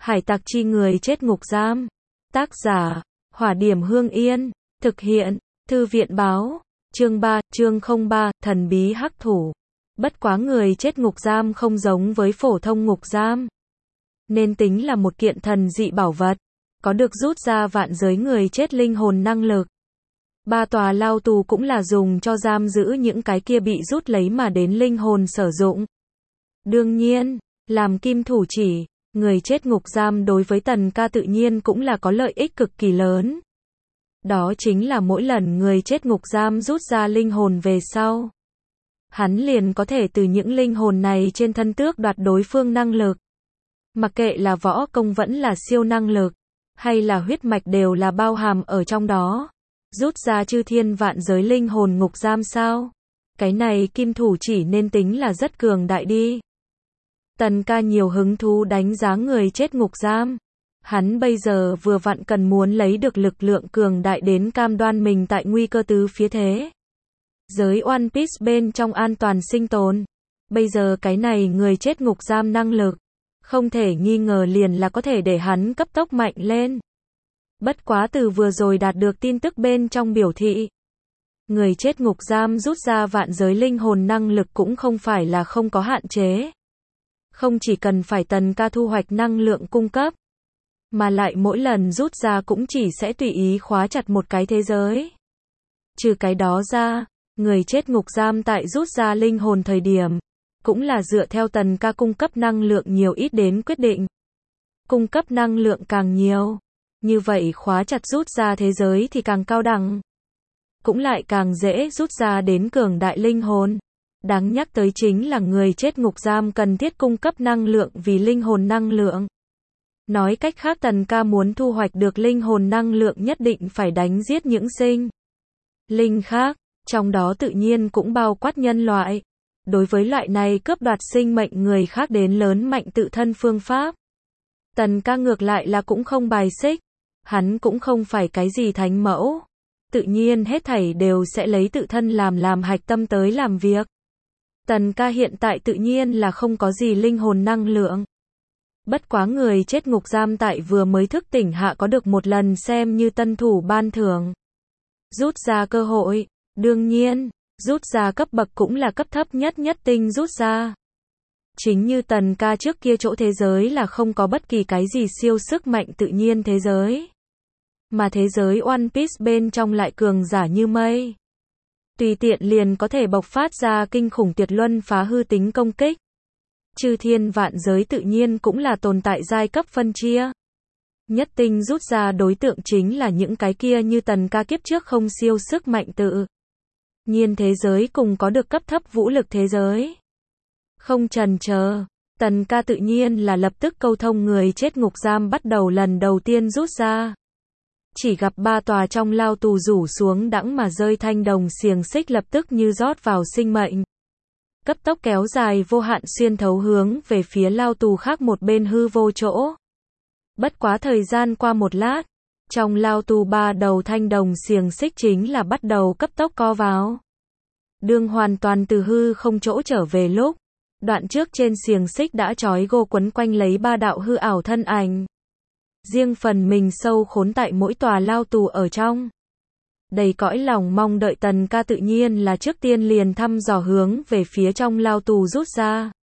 Hải tặc chi người chết ngục giam. Tác giả, Hỏa Điểm Hương Yên. Thực hiện, Thư viện báo. Chương 03, thần bí hắc thủ. Bất quá người chết ngục giam không giống với phổ thông ngục giam, nên tính là một kiện thần dị bảo vật, có được rút ra vạn giới người chết linh hồn năng lực. 3 tòa lao tù cũng là dùng cho giam giữ những cái kia bị rút lấy mà đến linh hồn sử dụng. Đương nhiên, làm kim thủ chỉ, người chết ngục giam đối với Tần Ca tự nhiên cũng là có lợi ích cực kỳ lớn. Đó chính là mỗi lần người chết ngục giam rút ra linh hồn về sau, hắn liền có thể từ những linh hồn này trên thân tước đoạt đối phương năng lực. Mặc kệ là võ công vẫn là siêu năng lực, hay là huyết mạch đều là bao hàm ở trong đó. Rút ra chư thiên vạn giới linh hồn ngục giam sao? Cái này kim thủ chỉ nên tính là rất cường đại đi. Tần Ca nhiều hứng thú đánh giá người chết ngục giam. Hắn bây giờ vừa vặn cần muốn lấy được lực lượng cường đại đến cam đoan mình tại nguy cơ tứ phía thế giới One Piece bên trong an toàn sinh tồn. Bây giờ cái này người chết ngục giam năng lực, không thể nghi ngờ liền là có thể để hắn cấp tốc mạnh lên. Bất quá từ vừa rồi đạt được tin tức bên trong biểu thị, người chết ngục giam rút ra vạn giới linh hồn năng lực cũng không phải là không có hạn chế. Không chỉ cần phải Tần Ca thu hoạch năng lượng cung cấp, mà lại mỗi lần rút ra cũng chỉ sẽ tùy ý khóa chặt một cái thế giới. Trừ cái đó ra, người chết ngục giam tại rút ra linh hồn thời điểm, cũng là dựa theo Tần Ca cung cấp năng lượng nhiều ít đến quyết định. Cung cấp năng lượng càng nhiều, như vậy khóa chặt rút ra thế giới thì càng cao đẳng, cũng lại càng dễ rút ra đến cường đại linh hồn. Đáng nhắc tới chính là người chết ngục giam cần thiết cung cấp năng lượng vì linh hồn năng lượng. Nói cách khác Tần Ca muốn thu hoạch được linh hồn năng lượng nhất định phải đánh giết những sinh linh khác, trong đó tự nhiên cũng bao quát nhân loại. Đối với loại này cướp đoạt sinh mệnh người khác đến lớn mạnh tự thân phương pháp, Tần Ca ngược lại là cũng không bài xích. Hắn cũng không phải cái gì thánh mẫu, tự nhiên hết thảy đều sẽ lấy tự thân làm hạch tâm tới làm việc. Tần Ca hiện tại tự nhiên là không có gì linh hồn năng lượng. Bất quá người chết ngục giam tại vừa mới thức tỉnh hạ có được một lần xem như tân thủ ban thưởng. Rút ra cơ hội, đương nhiên, rút ra cấp bậc cũng là cấp thấp nhất nhất tinh rút ra. Chính như Tần Ca trước kia chỗ thế giới là không có bất kỳ cái gì siêu sức mạnh tự nhiên thế giới, mà thế giới One Piece bên trong lại cường giả như mây. Tùy tiện liền có thể bộc phát ra kinh khủng tuyệt luân phá hư tính công kích. Chư thiên vạn giới tự nhiên cũng là tồn tại giai cấp phân chia. Nhất tinh rút ra đối tượng chính là những cái kia như Tần Ca kiếp trước không siêu sức mạnh tự nhiên thế giới cùng có được cấp thấp vũ lực thế giới. Không chần chờ, Tần Ca tự nhiên là lập tức câu thông người chết ngục giam bắt đầu lần đầu tiên rút ra. Chỉ gặp 3 tòa trong lao tù rủ xuống đãng mà rơi thanh đồng xiềng xích lập tức như rót vào sinh mệnh. Cấp tốc kéo dài vô hạn xuyên thấu hướng về phía lao tù khác một bên hư vô chỗ. Bất quá thời gian qua một lát, trong lao tù 3 đầu thanh đồng xiềng xích chính là bắt đầu cấp tốc co vào. Đương hoàn toàn từ hư không chỗ trở về lúc, đoạn trước trên xiềng xích đã trói gô quấn quanh lấy 3 đạo hư ảo thân ảnh. Riêng phần mình sâu khốn tại mỗi tòa lao tù ở trong. Đầy cõi lòng mong đợi Tần Ca tự nhiên là trước tiên liền thăm dò hướng về phía trong lao tù rút ra.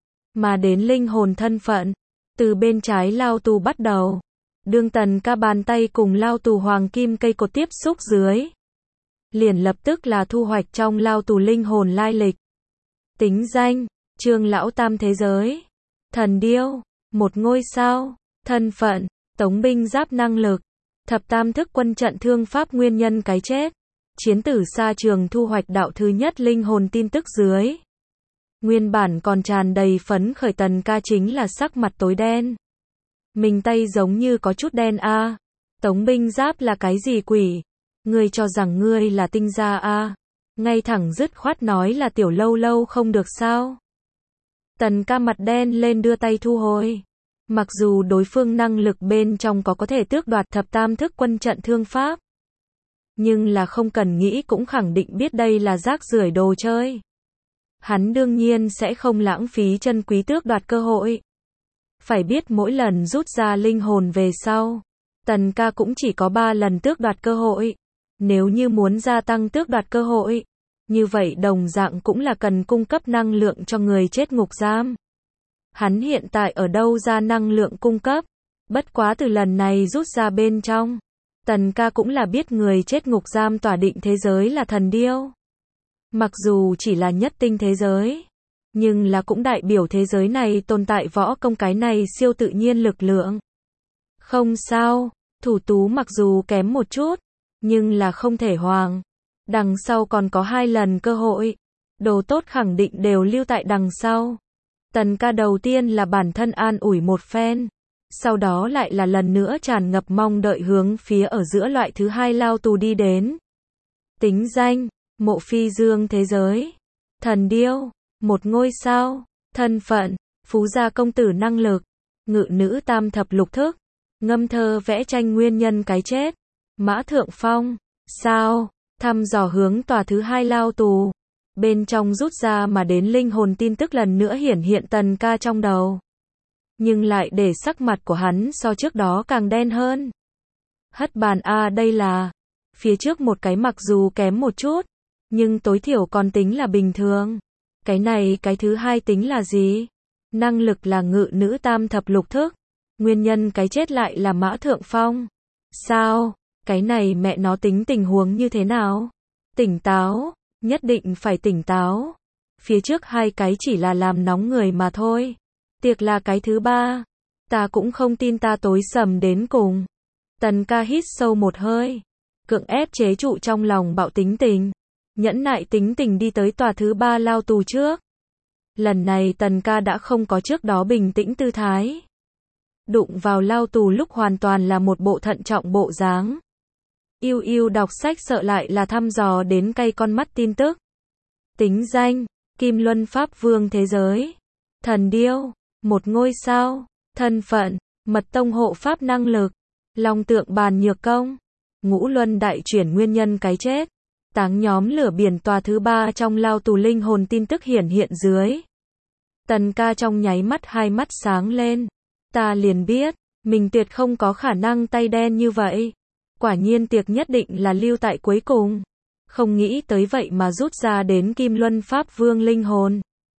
Mà đến linh hồn thân phận, từ bên trái lao tù bắt đầu. Đương Tần Ca bàn tay cùng lao tù hoàng kim cây cột tiếp xúc dưới, liền lập tức là thu hoạch trong lao tù linh hồn lai lịch. Tính danh, Trương Lão Tam thế giới, thần điêu, một ngôi sao, thân phận, tống binh giáp năng lực, thập tam thức quân trận thương pháp nguyên nhân cái chết, chiến tử xa trường thu hoạch đạo thứ nhất linh hồn tin tức dưới. Nguyên bản còn tràn đầy phấn khởi Tần Ca chính là sắc mặt tối đen. Mình tay giống như có chút đen a. Tống binh giáp là cái gì quỷ? Ngươi cho rằng ngươi là tinh gia a? Ngay thẳng dứt khoát nói là tiểu lâu lâu không được sao? Tần Ca mặt đen lên đưa tay thu hồi. Mặc dù đối phương năng lực bên trong có thể tước đoạt thập tam thức quân trận thương pháp, nhưng là không cần nghĩ cũng khẳng định biết đây là rác rưởi đồ chơi. Hắn đương nhiên sẽ không lãng phí chân quý tước đoạt cơ hội. Phải biết mỗi lần rút ra linh hồn về sau, Tần ca cũng chỉ có 3 lần tước đoạt cơ hội. Nếu như muốn gia tăng tước đoạt cơ hội, như vậy đồng dạng cũng là cần cung cấp năng lượng cho người chết ngục giam. Hắn hiện tại ở đâu ra năng lượng cung cấp? Bất quá từ lần này rút ra bên trong, Tần ca cũng là biết người chết ngục giam tỏa định thế giới là thần điêu. Mặc dù chỉ là nhất tinh thế giới, nhưng là cũng đại biểu thế giới này tồn tại võ công cái này siêu tự nhiên lực lượng. Không sao, thủ tú mặc dù kém một chút, nhưng là không thể hoàng. Đằng sau còn có 2 lần cơ hội. Đồ tốt khẳng định đều lưu tại đằng sau. Tần ca đầu tiên là bản thân an ủi một phen. Sau đó lại là lần nữa tràn ngập mong đợi hướng phía ở giữa loại thứ 2 lao tù đi đến. Tính danh, Mộ Phi Dương thế giới. Thần điêu, một ngôi sao. Thân phận, phú gia công tử năng lực. Ngự nữ tam thập lục thức. Ngâm thơ vẽ tranh nguyên nhân cái chết. Mã Thượng Phong. Sao? Thăm dò hướng tòa thứ 2 lao tù. Bên trong rút ra mà đến linh hồn tin tức lần nữa hiển hiện Tần ca trong đầu. Nhưng lại để sắc mặt của hắn so trước đó càng đen hơn. Hất bàn a đây là. Phía trước một cái mặc dù kém một chút, nhưng tối thiểu còn tính là bình thường. Cái này cái thứ 2 tính là gì? Năng lực là ngự nữ tam thập lục thức. Nguyên nhân cái chết lại là Mã Thượng Phong. Sao? Cái này mẹ nó tính tình huống như thế nào? Tỉnh táo, nhất định phải tỉnh táo. Phía trước 2 cái chỉ là làm nóng người mà thôi. Tiệc là cái thứ 3. Ta cũng không tin ta tối sầm đến cùng. Tần ca hít sâu một hơi. Cưỡng ép chế trụ trong lòng bạo tính tình. Nhẫn nại tính tình đi tới tòa thứ 3 lao tù trước. Lần này Tần ca đã không có trước đó bình tĩnh tư thái. Đụng vào lao tù lúc hoàn toàn là một bộ thận trọng bộ dáng. Yêu yêu đọc sách sợ lại là thăm dò đến cay con mắt tin tức. Tính danh, Kim Luân Pháp Vương thế giới. Thần điêu, một ngôi sao. Thân phận, Mật tông hộ pháp năng lực. Long tượng bàn nhược công. Ngũ luân đại chuyển nguyên nhân cái chết. Táng nhóm lửa biển tòa thứ 3 trong lao tù linh hồn tin tức hiển hiện dưới. Tần ca trong nháy mắt 2 mắt sáng lên. Ta liền biết, mình tuyệt không có khả năng tay đen như vậy. Quả nhiên tiệc nhất định là lưu tại cuối cùng. Không nghĩ tới vậy mà rút ra đến Kim Luân Pháp Vương linh hồn.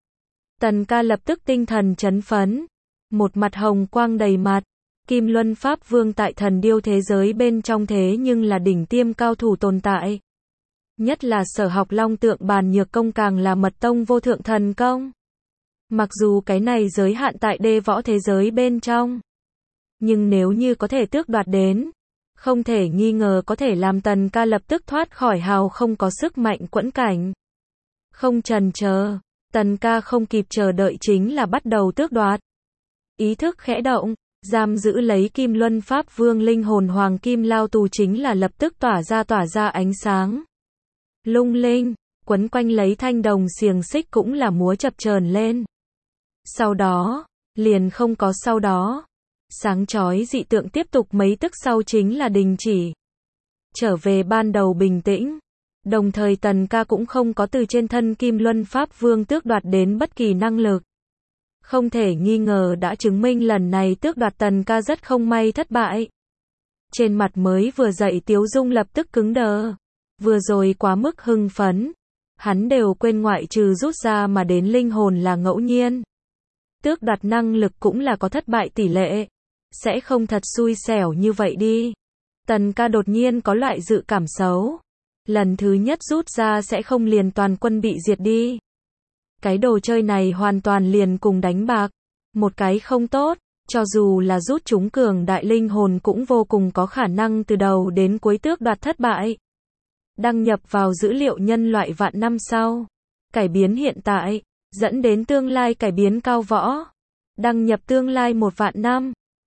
Tần ca lập tức tinh thần chấn phấn. Một mặt hồng quang đầy mặt. Kim Luân Pháp Vương tại thần điêu thế giới bên trong thế nhưng là đỉnh tiêm cao thủ tồn tại. Nhất là sở học long tượng bàn nhược công càng là mật tông vô thượng thần công. Mặc dù cái này giới hạn tại đê võ thế giới bên trong. Nhưng nếu như có thể tước đoạt đến, không thể nghi ngờ có thể làm Tần ca lập tức thoát khỏi hào không có sức mạnh quẫn cảnh. Không chần chờ, Tần ca không kịp chờ đợi chính là bắt đầu tước đoạt. Ý thức khẽ động, giam giữ lấy Kim Luân Pháp Vương linh hồn hoàng kim lao tù chính là lập tức tỏa ra ánh sáng. Lung linh, quấn quanh lấy thanh đồng xiềng xích cũng là múa chập chờn lên. Sau đó, liền không có sau đó. Sáng chói dị tượng tiếp tục mấy tức sau chính là đình chỉ. Trở về ban đầu bình tĩnh. Đồng thời Tần ca cũng không có từ trên thân Kim Luân Pháp Vương tước đoạt đến bất kỳ năng lực. Không thể nghi ngờ đã chứng minh lần này tước đoạt Tần ca rất không may thất bại. Trên mặt mới vừa dậy tiếu dung lập tức cứng đờ. Vừa rồi quá mức hưng phấn. Hắn đều quên ngoại trừ rút ra mà đến linh hồn là ngẫu nhiên. Tước đoạt năng lực cũng là có thất bại tỷ lệ. Sẽ không thật xui xẻo như vậy đi. Tần ca đột nhiên có loại dự cảm xấu. Lần thứ nhất rút ra sẽ không liền toàn quân bị diệt đi. Cái đồ chơi này hoàn toàn liền cùng đánh bạc. Một cái không tốt, cho dù là rút chúng cường đại linh hồn cũng vô cùng có khả năng từ đầu đến cuối tước đoạt thất bại. Đăng nhập vào dữ liệu nhân loại vạn năm sau. Cải biến hiện tại, dẫn đến tương lai cải biến cao võ. Đăng nhập tương lai 1 vạn năm.